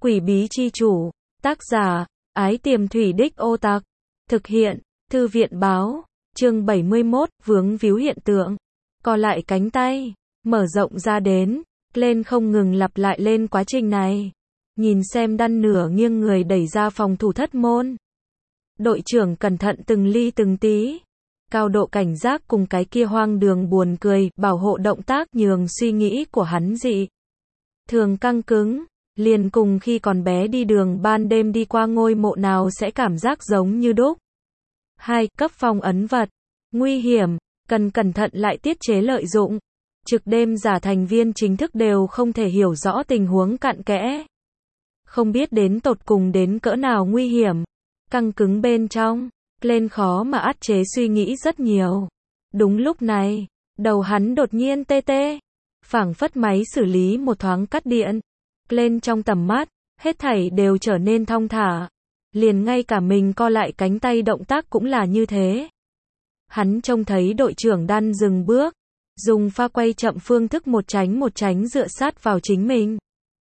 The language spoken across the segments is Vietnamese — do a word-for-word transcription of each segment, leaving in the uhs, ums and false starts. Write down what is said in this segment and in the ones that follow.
Quỷ bí chi chủ, tác giả, Ái Tiềm Thủy Đích Ô Tặc, thực hiện, Thư viện báo, chương bảy mươi mốt, vướng víu hiện tượng, co lại cánh tay, mở rộng ra đến, lên không ngừng lặp lại lên quá trình này. Nhìn xem Đan nửa nghiêng người đẩy ra phòng thủ thất môn. Đội trưởng cẩn thận từng ly từng tí. Cao độ cảnh giác cùng cái kia hoang đường buồn cười, bảo hộ động tác nhường suy nghĩ của hắn dị thường căng cứng, liền cùng khi còn bé đi đường ban đêm đi qua ngôi mộ nào sẽ cảm giác giống như đúc. Hai, cấp phong ấn vật, nguy hiểm, cần cẩn thận lại tiết chế lợi dụng. Trực đêm giả thành viên chính thức đều không thể hiểu rõ tình huống cặn kẽ. Không biết đến tột cùng đến cỡ nào nguy hiểm, căng cứng bên trong, lên khó mà át chế suy nghĩ rất nhiều. Đúng lúc này, đầu hắn đột nhiên tê tê, phảng phất máy xử lý một thoáng cắt điện. Lên trong tầm mắt, hết thảy đều trở nên thong thả. Liền ngay cả mình co lại cánh tay động tác cũng là như thế. Hắn trông thấy đội trưởng Đan dừng bước, dùng pha quay chậm phương thức một tránh một tránh dựa sát vào chính mình.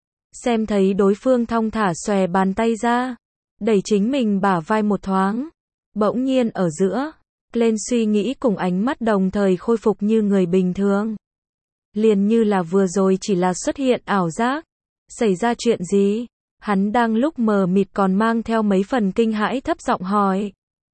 Xem thấy đối phương thong thả xòe bàn tay ra, đẩy chính mình bả vai một thoáng. Bỗng nhiên ở giữa, lên suy nghĩ cùng ánh mắt đồng thời khôi phục như người bình thường. Liền như là vừa rồi chỉ là xuất hiện ảo giác. Xảy ra chuyện gì? Hắn đang lúc mờ mịt còn mang theo mấy phần kinh hãi thấp giọng hỏi.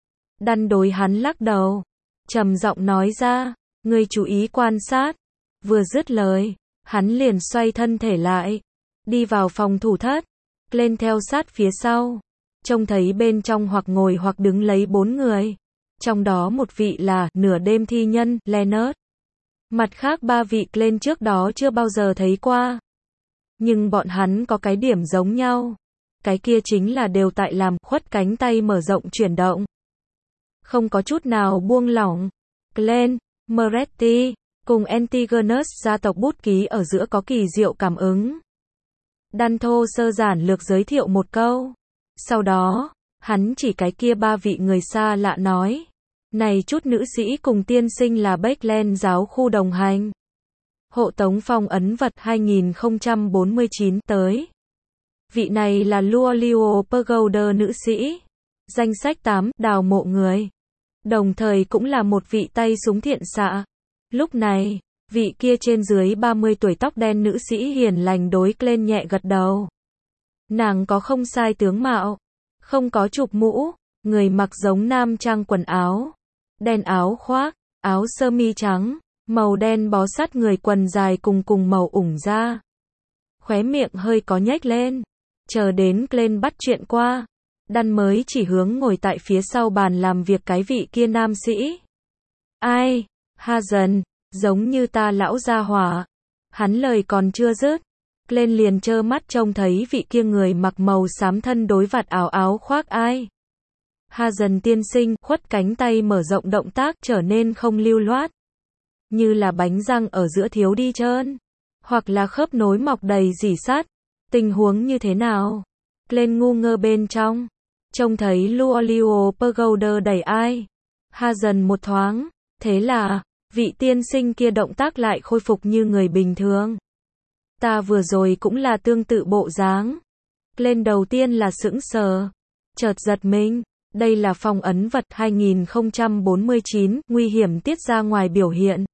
Đan đối hắn lắc đầu, trầm giọng nói ra, ngươi chú ý quan sát. Vừa dứt lời, hắn liền xoay thân thể lại, đi vào phòng thủ thất, lên theo sát phía sau. Trông thấy bên trong hoặc ngồi hoặc đứng lấy bốn người. Trong đó một vị là nửa đêm thi nhân, Leonard. Mặt khác ba vị lên trước đó chưa bao giờ thấy qua. Nhưng bọn hắn có cái điểm giống nhau. Cái kia chính là đều tại làm khuất cánh tay mở rộng chuyển động. Không có chút nào buông lỏng. Glenn, Moretti, cùng Antigonus gia tộc bút ký ở giữa có kỳ diệu cảm ứng. Đan thô sơ giản lược giới thiệu một câu. Sau đó, hắn chỉ cái kia ba vị người xa lạ nói. Này chút nữ sĩ cùng tiên sinh là Beckland giáo khu đồng hành. Hộ tống phong ấn vật hai nghìn không trăm bốn mươi chín tới. Vị này là Luolio Pagoda nữ sĩ. Danh sách tám, đào mộ người. Đồng thời cũng là một vị tay súng thiện xạ. Lúc này, vị kia trên dưới ba mươi tuổi tóc đen nữ sĩ hiền lành đối lên nhẹ gật đầu. Nàng có không sai tướng mạo, không có chụp mũ, người mặc giống nam trang quần áo. Đen áo khoác, áo sơ mi trắng. Màu đen bó sát người quần dài cùng cùng màu ủng da. Khóe miệng hơi có nhếch lên. Chờ đến Glenn bắt chuyện qua. Đan mới chỉ hướng ngồi tại phía sau bàn làm việc cái vị kia nam sĩ. Ai? Hazen, giống như ta lão gia hỏa. Hắn lời còn chưa dứt. Glenn liền trơ mắt trông thấy vị kia người mặc màu xám thân đối vạt áo áo khoác ai. Hazen tiên sinh, khuất cánh tay mở rộng động tác trở nên không lưu loát. Như là bánh răng ở giữa thiếu đi trơn, hoặc là khớp nối mọc đầy rỉ sắt. Tình huống như thế nào? Lên ngu ngơ bên trong, trông thấy Luolio Pagoda đẩy ai. Hazen một thoáng, thế là, vị tiên sinh kia động tác lại khôi phục như người bình thường. Ta vừa rồi cũng là tương tự bộ dáng. Lên đầu tiên là sững sờ, chợt giật mình. Đây là phong ấn vật hai nghìn không trăm bốn mươi chín, nguy hiểm tiết ra ngoài biểu hiện.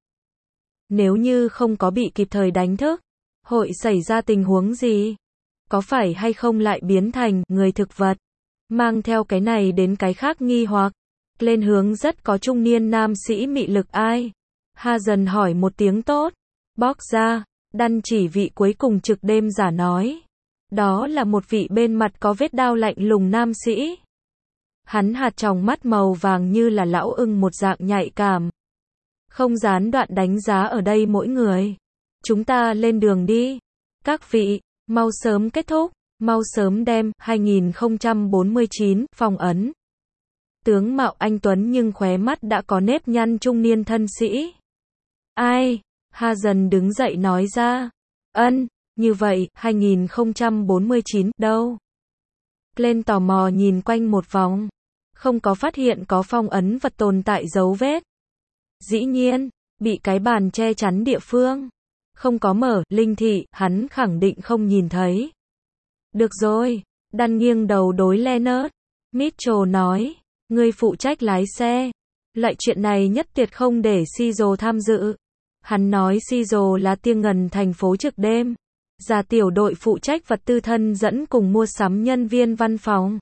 Nếu như không có bị kịp thời đánh thức, hội xảy ra tình huống gì? Có phải hay không lại biến thành người thực vật? Mang theo cái này đến cái khác nghi hoặc. Lên hướng rất có trung niên nam sĩ mị lực ai? Hazen hỏi một tiếng tốt. Bóc ra, Đan chỉ vị cuối cùng trực đêm giả nói. Đó là một vị bên mặt có vết đao lạnh lùng nam sĩ. Hắn hạt tròng mắt màu vàng như là lão ưng một dạng nhạy cảm. Không gián đoạn đánh giá ở đây mỗi người. Chúng ta lên đường đi. Các vị, mau sớm kết thúc, mau sớm đem hai nghìn không trăm bốn mươi chín phong ấn. Tướng mạo anh tuấn nhưng khóe mắt đã có nếp nhăn trung niên thân sĩ. Ai? Hazen đứng dậy nói ra. Ân, như vậy, hai nghìn không trăm bốn mươi chín, đâu? Lên tò mò nhìn quanh một vòng. Không có phát hiện có phong ấn vật tồn tại dấu vết. Dĩ nhiên, bị cái bàn che chắn địa phương. Không có mở, linh thị, hắn khẳng định không nhìn thấy. Được rồi. Dan nghiêng đầu đối Leonard. Mitchell nói. Ngươi phụ trách lái xe. Loại chuyện này nhất tuyệt không để Cyril tham dự. Hắn nói Cyril là tia ngần thành phố trực đêm. Già tiểu đội phụ trách vật tư thân dẫn cùng mua sắm nhân viên văn phòng.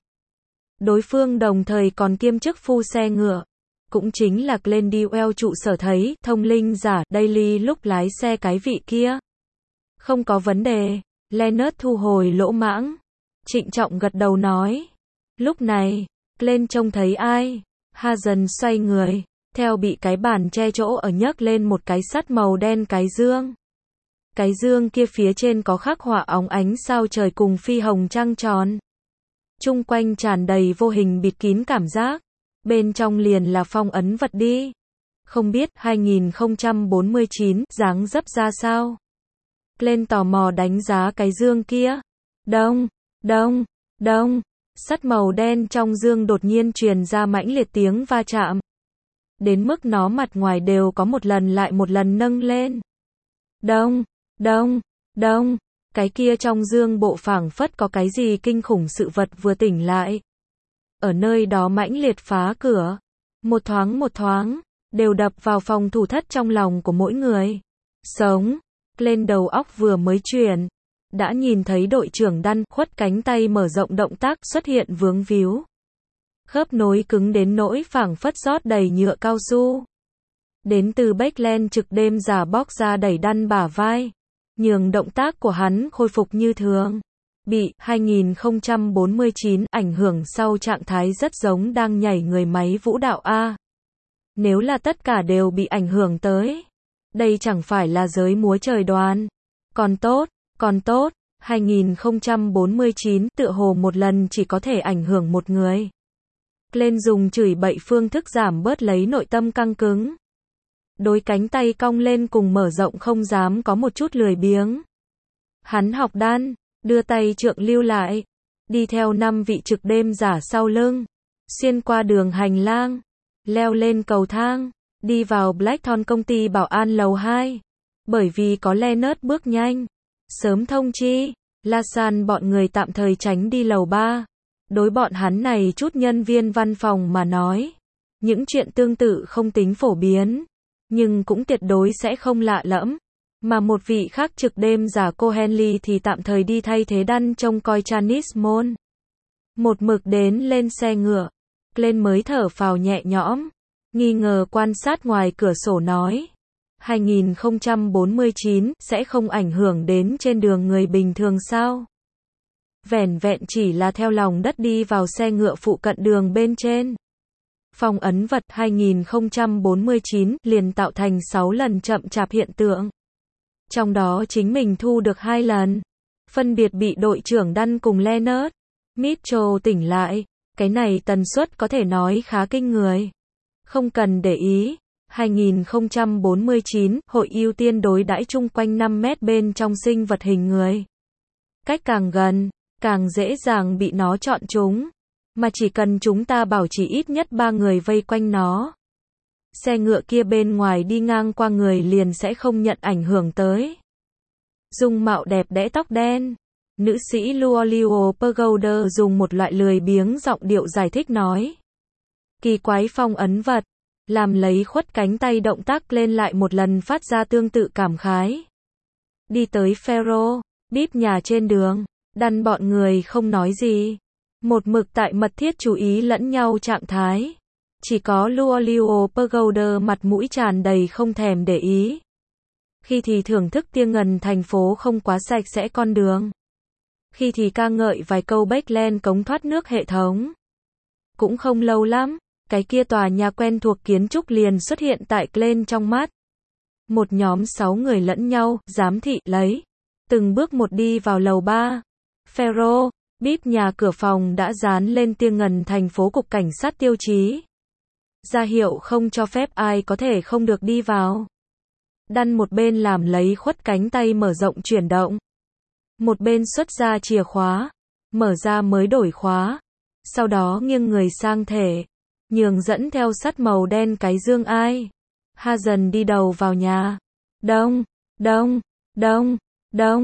Đối phương đồng thời còn kiêm chức phu xe ngựa. Cũng chính là Glendale trụ sở thấy, thông linh giả, Daily lúc lái xe cái vị kia. Không có vấn đề. Leonard thu hồi lỗ mãng. Trịnh trọng gật đầu nói. Lúc này, Glenn trông thấy ai? Hazen xoay người. Theo bị cái bàn che chỗ ở nhấc lên một cái sắt màu đen cái dương. Cái dương kia phía trên có khắc họa óng ánh sao trời cùng phi hồng trăng tròn. Chung quanh tràn đầy vô hình bịt kín cảm giác. Bên trong liền là phong ấn vật đi. Không biết hai nghìn không trăm bốn mươi chín dáng dấp ra sao. Glenn tò mò đánh giá cái dương kia. Đông, đông, đông. Sắt màu đen trong dương đột nhiên truyền ra mãnh liệt tiếng va chạm. Đến mức nó mặt ngoài đều có một lần lại một lần nâng lên. Đông, đông, đông. Cái kia trong dương bộ phảng phất có cái gì kinh khủng sự vật vừa tỉnh lại. Ở nơi đó mãnh liệt phá cửa. Một thoáng một thoáng. Đều đập vào phòng thủ thất trong lòng của mỗi người. Sống. Lên đầu óc vừa mới chuyển. Đã nhìn thấy đội trưởng Dan khuất cánh tay mở rộng động tác xuất hiện vướng víu. Khớp nối cứng đến nỗi phảng phất rót đầy nhựa cao su. Đến từ Backland trực đêm giả bóc ra đẩy Dan bả vai. Nhường động tác của hắn khôi phục như thường. Bị hai nghìn không trăm bốn mươi chín ảnh hưởng sau trạng thái rất giống đang nhảy người máy vũ đạo A. Nếu là tất cả đều bị ảnh hưởng tới. Đây chẳng phải là giới múa trời đoàn. Còn tốt, còn tốt, hai nghìn không trăm bốn mươi chín tựa hồ một lần chỉ có thể ảnh hưởng một người. Glenn dùng chửi bậy phương thức giảm bớt lấy nội tâm căng cứng. Đôi cánh tay cong lên cùng mở rộng không dám có một chút lười biếng. Hắn học Dan, đưa tay trượng lưu lại. Đi theo năm vị trực đêm giả sau lưng. Xuyên qua đường hành lang. Leo lên cầu thang. Đi vào Blackthorn công ty bảo an lầu hai. Bởi vì có Leonard bước nhanh. Sớm thông chi. Lasan bọn người tạm thời tránh đi lầu ba. Đối bọn hắn này chút nhân viên văn phòng mà nói. Những chuyện tương tự không tính phổ biến. Nhưng cũng tuyệt đối sẽ không lạ lẫm. Mà một vị khác trực đêm giả cô Henley thì tạm thời đi thay thế Dan trông coi Janice Môn. Một mực đến lên xe ngựa. Glenn mới thở phào nhẹ nhõm. Nghi ngờ quan sát ngoài cửa sổ nói. hai nghìn không trăm bốn mươi chín sẽ không ảnh hưởng đến trên đường người bình thường sao? Vẻn vẹn chỉ là theo lòng đất đi vào xe ngựa phụ cận đường bên trên. Phong ấn vật hai nghìn không trăm bốn mươi chín liền tạo thành sáu lần chậm chạp hiện tượng. Trong đó chính mình thu được hai lần. Phân biệt bị đội trưởng Dan cùng Leonard. Mitchell tỉnh lại. Cái này tần suất có thể nói khá kinh người. Không cần để ý. hai nghìn không trăm bốn mươi chín hội ưu tiên đối đãi chung quanh năm mét bên trong sinh vật hình người. Cách càng gần, càng dễ dàng bị nó chọn chúng. Mà chỉ cần chúng ta bảo trì ít nhất ba người vây quanh nó. Xe ngựa kia bên ngoài đi ngang qua người liền sẽ không nhận ảnh hưởng tới. Dung mạo đẹp đẽ tóc đen. Nữ sĩ Luolio Pagoda dùng một loại lười biếng giọng điệu giải thích nói. Kỳ quái phong ấn vật. Làm lấy khuất cánh tay động tác lên lại một lần phát ra tương tự cảm khái. Đi tới Pharaoh, bíp nhà trên đường. Dan bọn người không nói gì. Một mực tại mật thiết chú ý lẫn nhau trạng thái. Chỉ có Luolio Pagoda mặt mũi tràn đầy không thèm để ý. Khi thì thưởng thức tia ngần thành phố không quá sạch sẽ con đường. Khi thì ca ngợi vài câu Backland cống thoát nước hệ thống. Cũng không lâu lắm, cái kia tòa nhà quen thuộc kiến trúc liền xuất hiện tại Glenn trong mắt. Một nhóm sáu người lẫn nhau, giám thị, lấy. Từng bước một đi vào lầu ba. Pharaoh, bíp nhà cửa phòng đã dán lên tia ngần thành phố cục cảnh sát tiêu chí. Ra hiệu không cho phép ai có thể không được đi vào. Dan một bên làm lấy khuất cánh tay mở rộng chuyển động. Một bên xuất ra chìa khóa. Mở ra mới đổi khóa. Sau đó nghiêng người sang thể. Nhường dẫn theo sắt màu đen cái dương ai. Hazen đi đầu vào nhà. Đông, đông, đông, đông.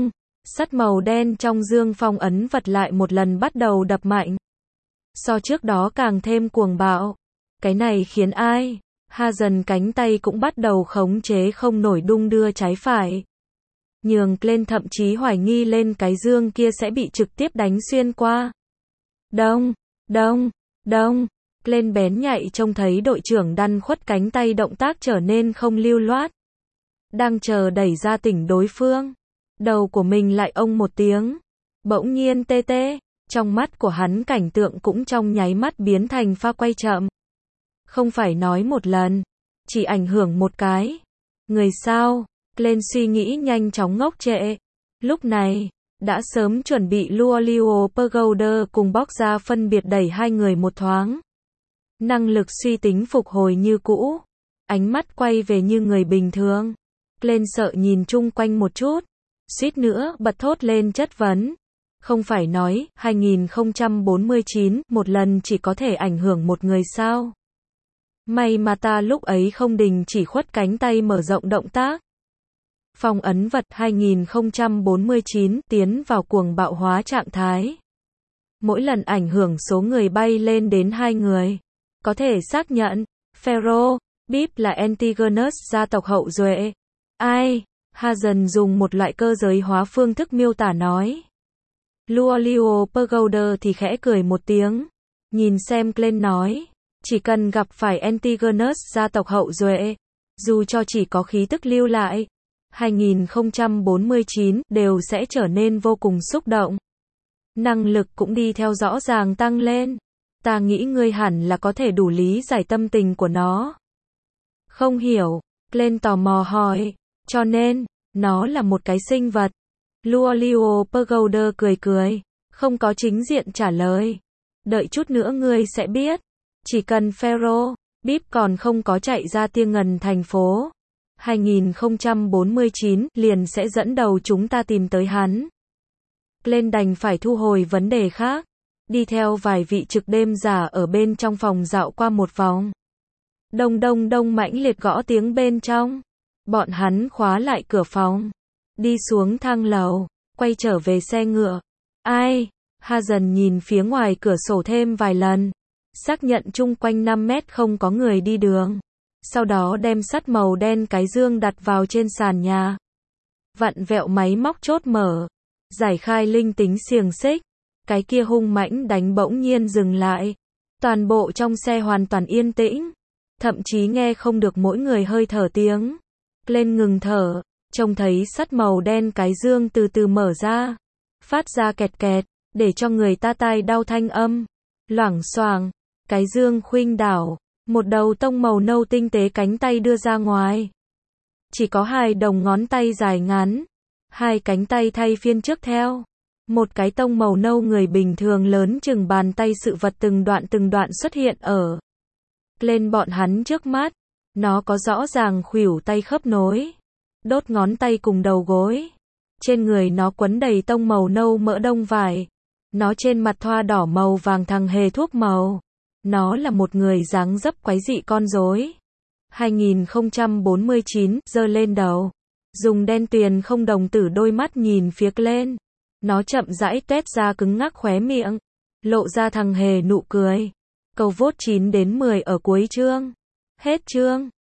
Sắt màu đen trong dương phong ấn vật lại một lần bắt đầu đập mạnh. So trước đó càng thêm cuồng bạo. Cái này khiến ai? Ha dần cánh tay cũng bắt đầu khống chế không nổi đung đưa trái phải. Nhường lên thậm chí hoài nghi lên cái dương kia sẽ bị trực tiếp đánh xuyên qua. Đông, đông, đông. Lên bén nhạy trông thấy đội trưởng đăn khuất cánh tay động tác trở nên không lưu loát. Đang chờ đẩy ra tỉnh đối phương. Đầu của mình lại ông một tiếng. Bỗng nhiên tê tê. Trong mắt của hắn cảnh tượng cũng trong nháy mắt biến thành pha quay chậm. Không phải nói một lần. Chỉ ảnh hưởng một cái. Người sao? Lên suy nghĩ nhanh chóng ngốc trệ. Lúc này, đã sớm chuẩn bị Luolio Pagoda cùng bóc ra phân biệt đẩy hai người một thoáng. Năng lực suy tính phục hồi như cũ. Ánh mắt quay về như người bình thường. Lên sợ nhìn chung quanh một chút. Suýt nữa bật thốt lên chất vấn. Không phải nói hai nghìn không trăm bốn mươi chín một lần chỉ có thể ảnh hưởng một người sao? May mà ta lúc ấy không đình chỉ khuất cánh tay mở rộng động tác. Phong ấn vật hai nghìn không trăm bốn mươi chín tiến vào cuồng bạo hóa trạng thái. Mỗi lần ảnh hưởng số người bay lên đến hai người. Có thể xác nhận, Pharaoh, Bíp là Antigonus gia tộc hậu duệ. Ai? Hazen dùng một loại cơ giới hóa phương thức miêu tả nói. Luolio Pagoda thì khẽ cười một tiếng. Nhìn xem Glenn nói. Chỉ cần gặp phải Antigonus gia tộc hậu duệ. Dù cho chỉ có khí tức lưu lại. hai nghìn không trăm bốn mươi chín đều sẽ trở nên vô cùng xúc động. Năng lực cũng đi theo rõ ràng tăng lên. Ta nghĩ ngươi hẳn là có thể đủ lý giải tâm tình của nó. Không hiểu. Glenn tò mò hỏi. Cho nên, nó là một cái sinh vật. Luolio Pagoda cười cười. Không có chính diện trả lời. Đợi chút nữa ngươi sẽ biết. Chỉ cần Pharaoh, Bíp còn không có chạy ra Tia Ngần thành phố. hai nghìn không trăm bốn mươi chín liền sẽ dẫn đầu chúng ta tìm tới hắn. Lên đành phải thu hồi vấn đề khác. Đi theo vài vị trực đêm giả ở bên trong phòng dạo qua một vòng. Đông đông đông mãnh liệt gõ tiếng bên trong. Bọn hắn khóa lại cửa phòng. Đi xuống thang lầu. Quay trở về xe ngựa. Ai? Ha dần nhìn phía ngoài cửa sổ thêm vài lần. Xác nhận chung quanh năm mét không có người đi đường. Sau đó đem sắt màu đen cái dương đặt vào trên sàn nhà. Vặn vẹo máy móc chốt mở. Giải khai linh tính xiềng xích. Cái kia hung mãnh đánh bỗng nhiên dừng lại. Toàn bộ trong xe hoàn toàn yên tĩnh. Thậm chí nghe không được mỗi người hơi thở tiếng. Lên ngừng thở. Trông thấy sắt màu đen cái dương từ từ mở ra. Phát ra kẹt kẹt. Để cho người ta tai đau thanh âm. Loảng xoảng. Cái dương khuynh đảo. Một đầu tông màu nâu tinh tế cánh tay đưa ra ngoài. Chỉ có hai đồng ngón tay dài ngắn. Hai cánh tay thay phiên trước theo. Một cái tông màu nâu người bình thường lớn chừng bàn tay sự vật từng đoạn từng đoạn xuất hiện ở lên bọn hắn trước mắt. Nó có rõ ràng khuỷu tay khớp nối. Đốt ngón tay cùng đầu gối. Trên người nó quấn đầy tông màu nâu mỡ đông vải. Nó trên mặt thoa đỏ màu vàng thằng hề thuốc màu. Nó là một người dáng dấp quái dị con rối. hai nghìn không trăm bốn mươi chín giơ lên đầu. Dùng đen tuyền không đồng tử đôi mắt nhìn phía lên. Nó chậm rãi tuét ra cứng ngắc khóe miệng. Lộ ra thằng hề nụ cười. Câu vốt chín đến mười ở cuối chương. Hết chương.